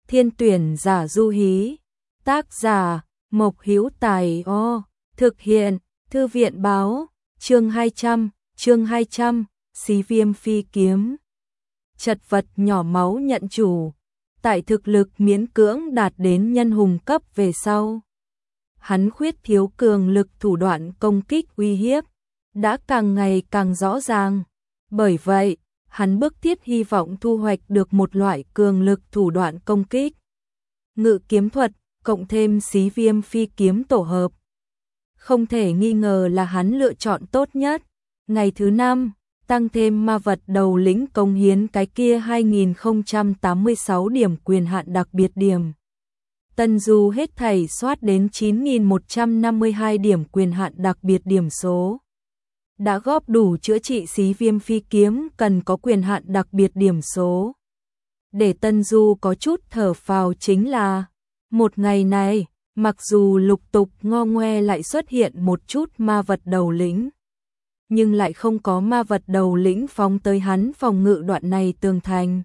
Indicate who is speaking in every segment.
Speaker 1: Thiên tuyển giả du hí. Tác giả Mộc Hữu Tài. Thực hiện Thư viện báo. Chương 200, Xí Viêm phi kiếm. Chật vật nhỏ máu nhận chủ. Tại thực lực miễn cưỡng đạt đến nhân hùng cấp về sau, hắn khuyết thiếu cường lực thủ đoạn công kích uy hiếp đã càng ngày càng rõ ràng. Bởi vậy, hắn bức thiết hy vọng thu hoạch được một loại cường lực thủ đoạn công kích. Ngự kiếm thuật, cộng thêm Xí Viêm phi kiếm tổ hợp. Không thể nghi ngờ là hắn lựa chọn tốt nhất. Ngày thứ 5, tăng thêm ma vật đầu lĩnh cống hiến cái kia 2086 điểm quyền hạn đặc biệt điểm. Tân Du hết thảy soát đến 9152 điểm quyền hạn đặc biệt điểm số. Đã góp đủ chữa trị Xí Viêm phi kiếm cần có quyền hạn đặc biệt điểm số. Để Tân Du có chút thở phào chính là, một ngày này, mặc dù lục tục ngo ngoe lại xuất hiện một chút ma vật đầu lĩnh, nhưng lại không có ma vật đầu lĩnh phóng tới hắn phòng ngự đoạn này tường thành.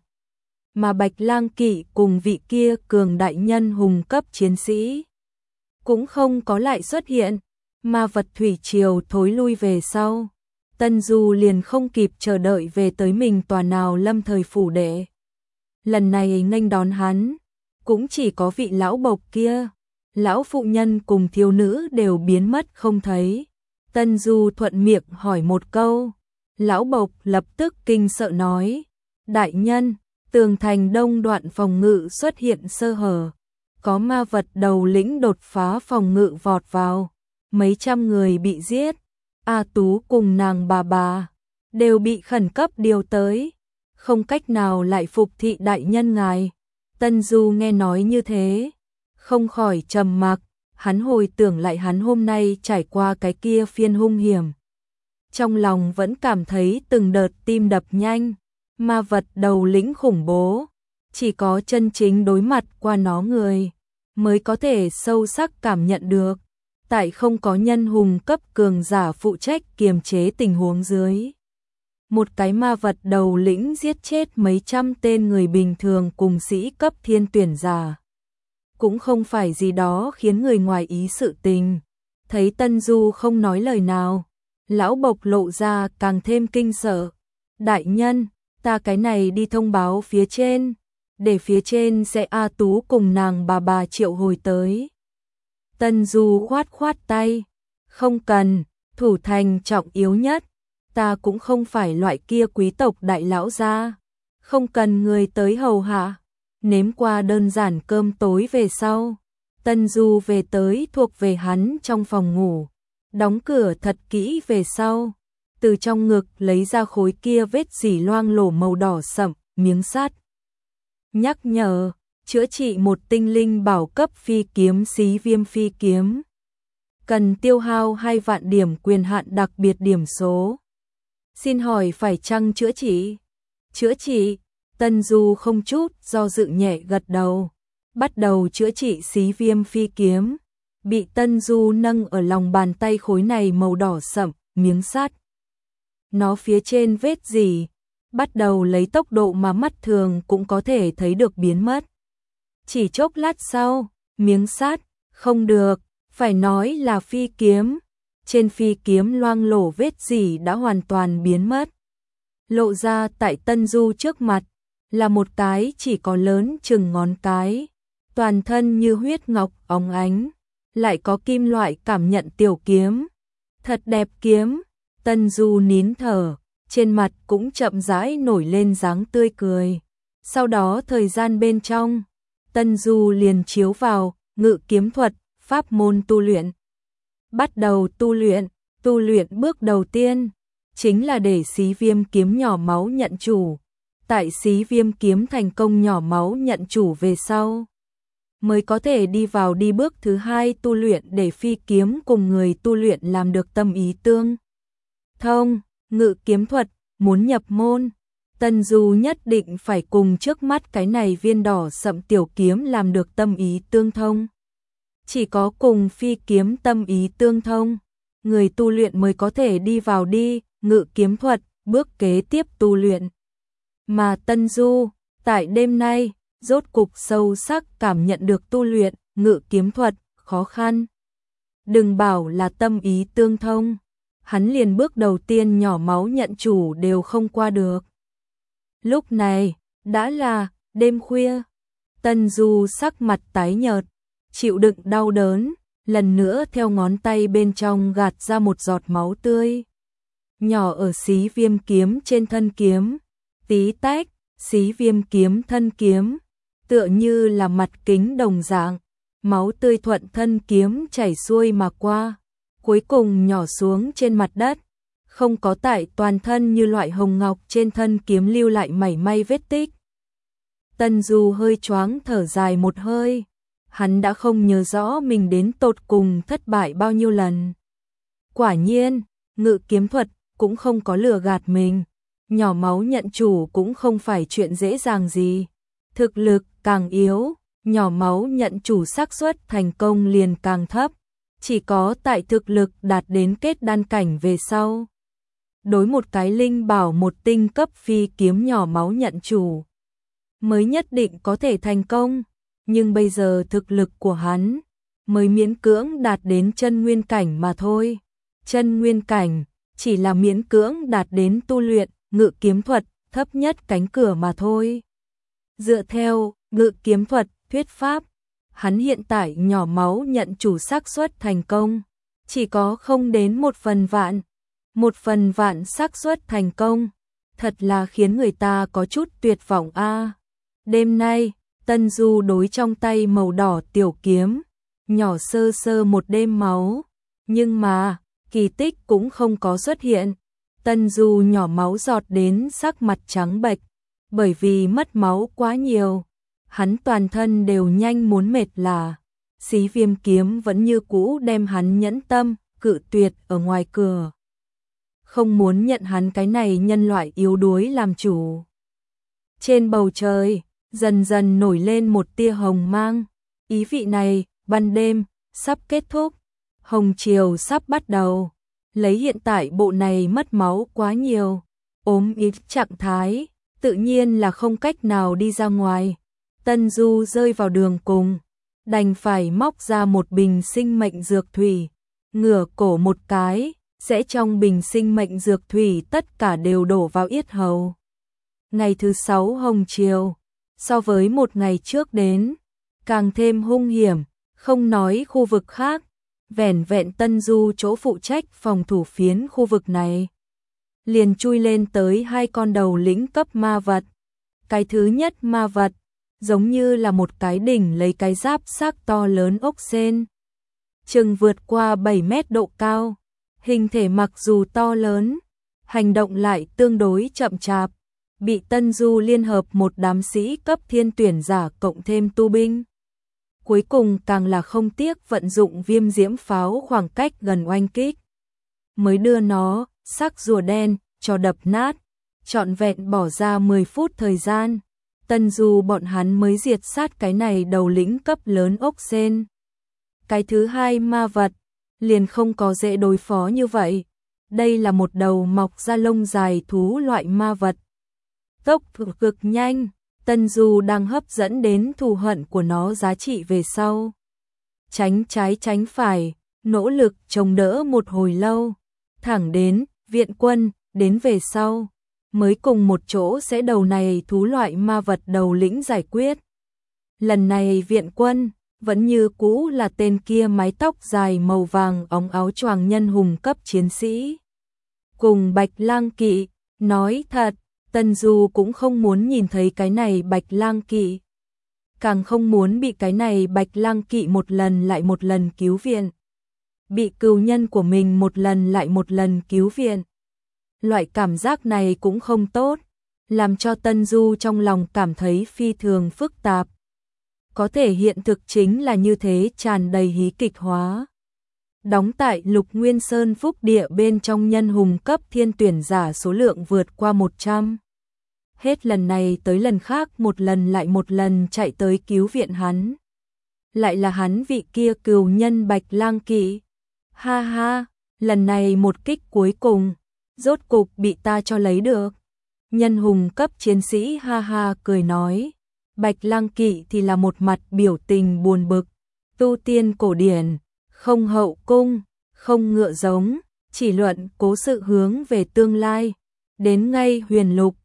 Speaker 1: Mà Bạch Lang Kỵ cùng vị kia cường đại nhân hùng cấp chiến sĩ cũng không có lại xuất hiện. Ma vật thủy triều thối lui về sau, Tân Du liền không kịp chờ đợi về tới mình tòa nào lâm thời phủ đệ. Lần này nghênh đón hắn cũng chỉ có vị lão bộc kia. Lão phụ nhân cùng thiếu nữ đều biến mất không thấy. Tân Du thuận miệng hỏi một câu. Lão bộc lập tức kinh sợ nói: đại nhân, tường thành đông đoạn phòng ngự xuất hiện sơ hở, có ma vật đầu lĩnh đột phá phòng ngự vọt vào, mấy trăm người bị giết. A Tú cùng nàng bà đều bị khẩn cấp điều tới, không cách nào lại phục thị đại nhân ngài. Tân Du nghe nói như thế, không khỏi trầm mặc. Hắn hồi tưởng lại hắn hôm nay trải qua cái kia phiên hung hiểm, trong lòng vẫn cảm thấy từng đợt tim đập nhanh. Ma vật đầu lĩnh khủng bố, chỉ có chân chính đối mặt qua nó người mới có thể sâu sắc cảm nhận được. Tại không có nhân hùng cấp cường giả phụ trách kiềm chế tình huống dưới, một cái ma vật đầu lĩnh giết chết mấy trăm tên người bình thường cùng sĩ cấp thiên tuyển giả, cũng không phải gì đó khiến người ngoài ý sự tình. Thấy Tân Du không nói lời nào, lão bộc lộ ra càng thêm kinh sợ. Đại nhân, ta cái này đi thông báo phía trên, để phía trên sẽ A Tú cùng nàng bà triệu hồi tới. Tân Du khoát khoát tay, không cần, thủ thành trọng yếu nhất, ta cũng không phải loại kia quý tộc đại lão gia, không cần người tới hầu hạ. Nếm qua đơn giản cơm tối về sau, Tân Du về tới thuộc về hắn trong phòng ngủ, đóng cửa thật kỹ về sau, từ trong ngực lấy ra khối kia vết dỉ loang lổ màu đỏ sậm, miếng sắt. Nhắc nhở, chữa trị một tinh linh bảo cấp phi kiếm Xí Viêm phi kiếm. Cần tiêu hao 2 vạn điểm quyền hạn đặc biệt điểm số. Xin hỏi phải chăng chữa trị? Chữa trị. Tân Du không chút do dự nhẹ gật đầu, bắt đầu chữa trị Xí Viêm phi kiếm. Bị Tân Du nâng ở lòng bàn tay khối này màu đỏ sậm, miếng sắt. Nó phía trên vết gì, bắt đầu lấy tốc độ mà mắt thường cũng có thể thấy được biến mất. Chỉ chốc lát sau, miếng sắt, không được, phải nói là phi kiếm. Trên phi kiếm loang lổ vết gì đã hoàn toàn biến mất. Lộ ra tại Tân Du trước mặt là một cái chỉ có lớn chừng ngón cái, toàn thân như huyết ngọc óng ánh, lại có kim loại cảm nhận tiểu kiếm. Thật đẹp kiếm. Tân Du nín thở, trên mặt cũng chậm rãi nổi lên dáng tươi cười. Sau đó thời gian bên trong, Tân Du liền chiếu vào ngự kiếm thuật, pháp môn tu luyện. Bắt đầu tu luyện bước đầu tiên chính là để Xí Viêm kiếm nhỏ máu nhận chủ. Tại Xí Viêm kiếm thành công nhỏ máu nhận chủ về sau, mới có thể đi vào bước thứ 2 tu luyện để phi kiếm cùng người tu luyện làm được tâm ý tương thông. Ngự kiếm thuật, muốn nhập môn, Tân Du nhất định phải cùng trước mắt cái này viên đỏ sậm tiểu kiếm làm được tâm ý tương thông. Chỉ có cùng phi kiếm tâm ý tương thông, người tu luyện mới có thể đi vào ngự kiếm thuật, bước kế tiếp tu luyện. Mà Tân Du, tại đêm nay, rốt cục sâu sắc cảm nhận được tu luyện ngự kiếm thuật khó khăn. Đừng bảo là tâm ý tương thông, hắn liền bước đầu tiên nhỏ máu nhận chủ đều không qua được. Lúc này, đã là đêm khuya, Tân Du sắc mặt tái nhợt, chịu đựng đau đớn, lần nữa theo ngón tay bên trong gạt ra một giọt máu tươi. Nhỏ ở xí viêm kiếm trên thân kiếm, tí tách, xí viêm kiếm thân kiếm, tựa như là mặt kính đồng dạng, máu tươi thuận thân kiếm chảy xuôi mà qua, cuối cùng nhỏ xuống trên mặt đất, không có tại toàn thân như loại hồng ngọc trên thân kiếm lưu lại mảy may vết tích. Tân Du hơi choáng thở dài một hơi, hắn đã không nhớ rõ mình đến tột cùng thất bại bao nhiêu lần. Quả nhiên, ngự kiếm thuật cũng không có lừa gạt mình, nhỏ máu nhận chủ cũng không phải chuyện dễ dàng gì. Thực lực càng yếu, nhỏ máu nhận chủ xác suất thành công liền càng thấp, chỉ có tại thực lực đạt đến kết đan cảnh về sau. Đối một cái linh bảo một tinh cấp phi kiếm nhỏ máu nhận chủ, mới nhất định có thể thành công, nhưng bây giờ thực lực của hắn mới miễn cưỡng đạt đến chân nguyên cảnh mà thôi. Chân nguyên cảnh chỉ là miễn cưỡng đạt đến tu luyện ngự kiếm thuật thấp nhất cánh cửa mà thôi. Dựa theo ngự kiếm thuật thuyết pháp, hắn hiện tại nhỏ máu nhận chủ xác suất thành công chỉ có không đến 1/1000. 1/1000 xác suất thành công, thật là khiến người ta có chút tuyệt vọng a. Đêm nay, Tân Du đối trong tay màu đỏ tiểu kiếm, nhỏ sơ sơ một đêm máu, nhưng mà kỳ tích cũng không có xuất hiện. Tân Du nhỏ máu giọt đến sắc mặt trắng bệch, bởi vì mất máu quá nhiều, hắn toàn thân đều nhanh muốn mệt lả. Xí viêm kiếm vẫn như cũ đem hắn nhẫn tâm cự tuyệt ở ngoài cửa, không muốn nhận hắn cái này nhân loại yếu đuối làm chủ. Trên bầu trời dần dần nổi lên một tia hồng mang, ý vị này ban đêm sắp kết thúc, hồng chiều sắp bắt đầu. Lấy hiện tại bộ này mất máu quá nhiều, ốm yếu trạng thái, tự nhiên là không cách nào đi ra ngoài. Tân Du rơi vào đường cùng, đành phải móc ra một bình sinh mệnh dược thủy, ngửa cổ một cái, sẽ trong bình sinh mệnh dược thủy tất cả đều đổ vào yết hầu. Ngày thứ 6 hồng chiều, so với một ngày trước đến, càng thêm hung hiểm, không nói khu vực khác, vẻn vẹn Tân Du chỗ phụ trách phòng thủ phiến khu vực này, liền chui lên tới 2 con đầu lĩnh cấp ma vật. Cái thứ nhất ma vật, giống như là một cái đỉnh lấy cái giáp xác to lớn ốc sên, chừng vượt qua 7 mét độ cao, hình thể mặc dù to lớn, hành động lại tương đối chậm chạp, bị Tân Du liên hợp một đám sĩ cấp thiên tuyển giả cộng thêm tu binh. Cuối cùng càng là không tiếc vận dụng viêm diễm pháo khoảng cách gần oanh kích, mới đưa nó, sắc rùa đen, cho đập nát, trọn vẹn bỏ ra 10 phút thời gian. Tân Du bọn hắn mới diệt sát cái này đầu lĩnh cấp lớn ốc sên. Cái thứ hai ma vật, liền không có dễ đối phó như vậy. Đây là một đầu mọc ra lông dài thú loại ma vật. Tốc độ cực nhanh, Tân Du đang hấp dẫn đến thù hận của nó giá trị về sau. Tránh trái tránh phải, nỗ lực chống đỡ một hồi lâu, thẳng đến viện quân đến về sau, mới cùng một chỗ sẽ đầu này thú loại ma vật đầu lĩnh giải quyết. Lần này viện quân vẫn như cũ là tên kia mái tóc dài màu vàng óng áo choàng nhân hùng cấp chiến sĩ. Cùng Bạch Lang Kỵ, nói thật, Tân Du cũng không muốn nhìn thấy cái này Bạch Lang Kỵ, càng không muốn bị cái này Bạch Lang Kỵ một lần lại một lần cứu viện, bị cừu nhân của mình một lần lại một lần cứu viện. Loại cảm giác này cũng không tốt, làm cho Tân Du trong lòng cảm thấy phi thường phức tạp. Có thể hiện thực chính là như thế, tràn đầy hí kịch hóa. Đóng tại Lục Nguyên Sơn Phúc Địa bên trong nhân hùng cấp thiên tuyển giả số lượng vượt qua 100. Hết lần này tới lần khác một lần lại một lần chạy tới cứu viện hắn. Lại là hắn vị kia cừu nhân Bạch Lang Kỵ. Ha ha, lần này một kích cuối cùng, rốt cục bị ta cho lấy được. Nhân hùng cấp chiến sĩ ha ha cười nói. Bạch Lăng Kỵ thì là một mặt biểu tình buồn bực, tu tiên cổ điển, không hậu cung, không ngựa giống, chỉ luận cố sự hướng về tương lai, đến ngay huyền lục,